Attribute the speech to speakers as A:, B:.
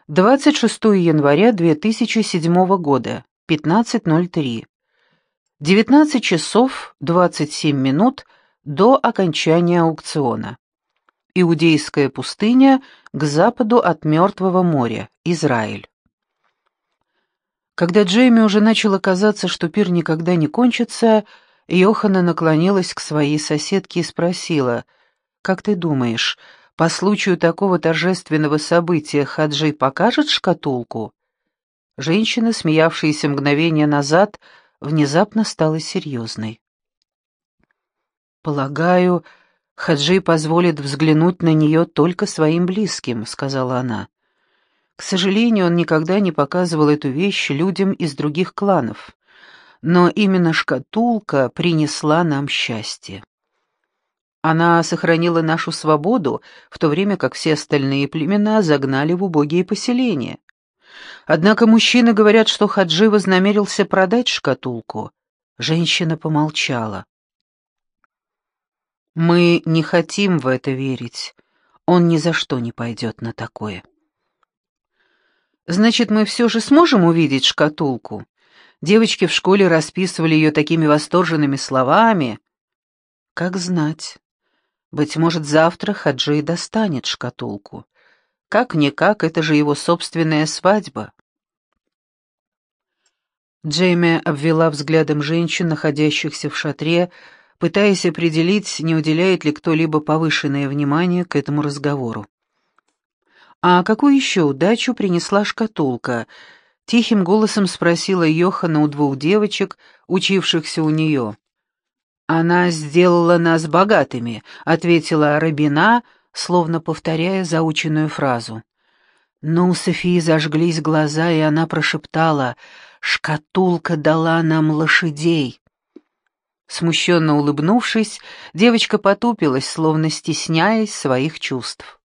A: 26 января 2007 года, 15:03. 19 часов 27 минут до окончания аукциона. Иудейская пустыня к западу от Мертвого моря, Израиль. Когда Джейми уже начало казаться, что пир никогда не кончится, Йоханна наклонилась к своей соседке и спросила: «Как ты думаешь, по случаю такого торжественного события Хаджи покажет шкатулку?» Женщина, смеявшаяся мгновение назад, внезапно стала серьезной. «Полагаю, Хаджи позволит взглянуть на нее только своим близким», — сказала она. «К сожалению, он никогда не показывал эту вещь людям из других кланов, но именно шкатулка принесла нам счастье. Она сохранила нашу свободу, в то время как все остальные племена загнали в убогие поселения. Однако мужчины говорят, что Хаджи вознамерился продать шкатулку». Женщина помолчала. «Мы не хотим в это верить. Он ни за что не пойдет на такое». «Значит, мы все же сможем увидеть шкатулку?» Девочки в школе расписывали ее такими восторженными словами. «Как знать. Быть может, завтра Хаджи достанет шкатулку. Как-никак, это же его собственная свадьба». Джейми обвела взглядом женщин, находящихся в шатре, пытаясь определить, не уделяет ли кто-либо повышенное внимание к этому разговору. «А какую еще удачу принесла шкатулка?» — тихим голосом спросила Йоханна у двух девочек, учившихся у нее. «Она сделала нас богатыми», — ответила Рабина, словно повторяя заученную фразу. Но у Софии зажглись глаза, и она прошептала: «Шкатулка дала нам лошадей». Смущенно улыбнувшись, девочка потупилась, словно стесняясь своих чувств.